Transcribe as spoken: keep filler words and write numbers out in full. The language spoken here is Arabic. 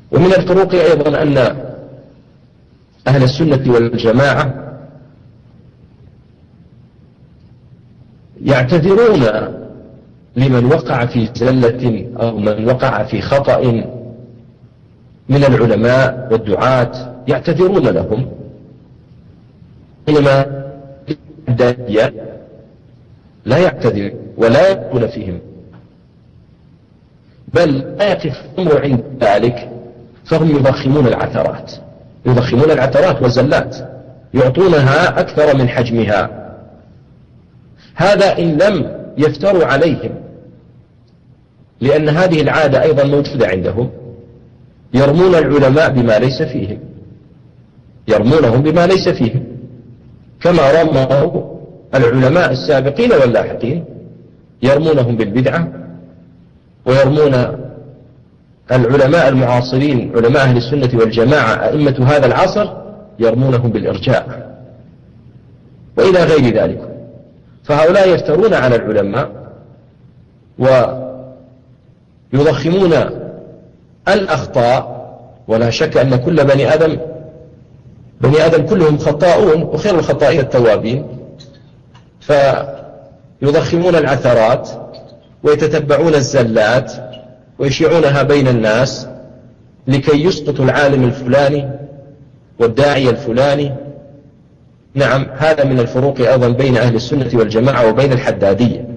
ومن الفروق أيضا أن أهل السنة والجماعة يعتذرون لمن وقع في زلة أو من وقع في خطأ من العلماء والدعاة، يعتذرون لهم، إنما الداعية لا يعتذر ولا يقول فيهم، بل لا يقف الأمر عند ذلك، فهم يضخمون العثرات يضخمون العثرات والزلات، يعطونها أكثر من حجمها. هذا إن لم يفتروا عليهم، لأن هذه العادة أيضا موجودة عندهم، يرمون العلماء بما ليس فيهم يرمونهم بما ليس فيهم كما رموا العلماء السابقين واللاحقين، يرمونهم بالبدعة، ويرمون العلماء المعاصرين علماء أهل السنة والجماعة أئمة هذا العصر يرمونهم بالإرجاء وإلى غير ذلك. فهؤلاء يفترون على العلماء ويضخمون الأخطاء، ولا شك أن كل بني آدم بني آدم كلهم خطاؤون، وخير الخطائين التوابين، فيضخمون العثرات ويتتبعون الزلات ويشيعونها بين الناس لكي يسقطوا العالم الفلاني والداعي الفلاني. نعم، هذا من الفروق أيضا بين أهل السنة والجماعة وبين الحدادية.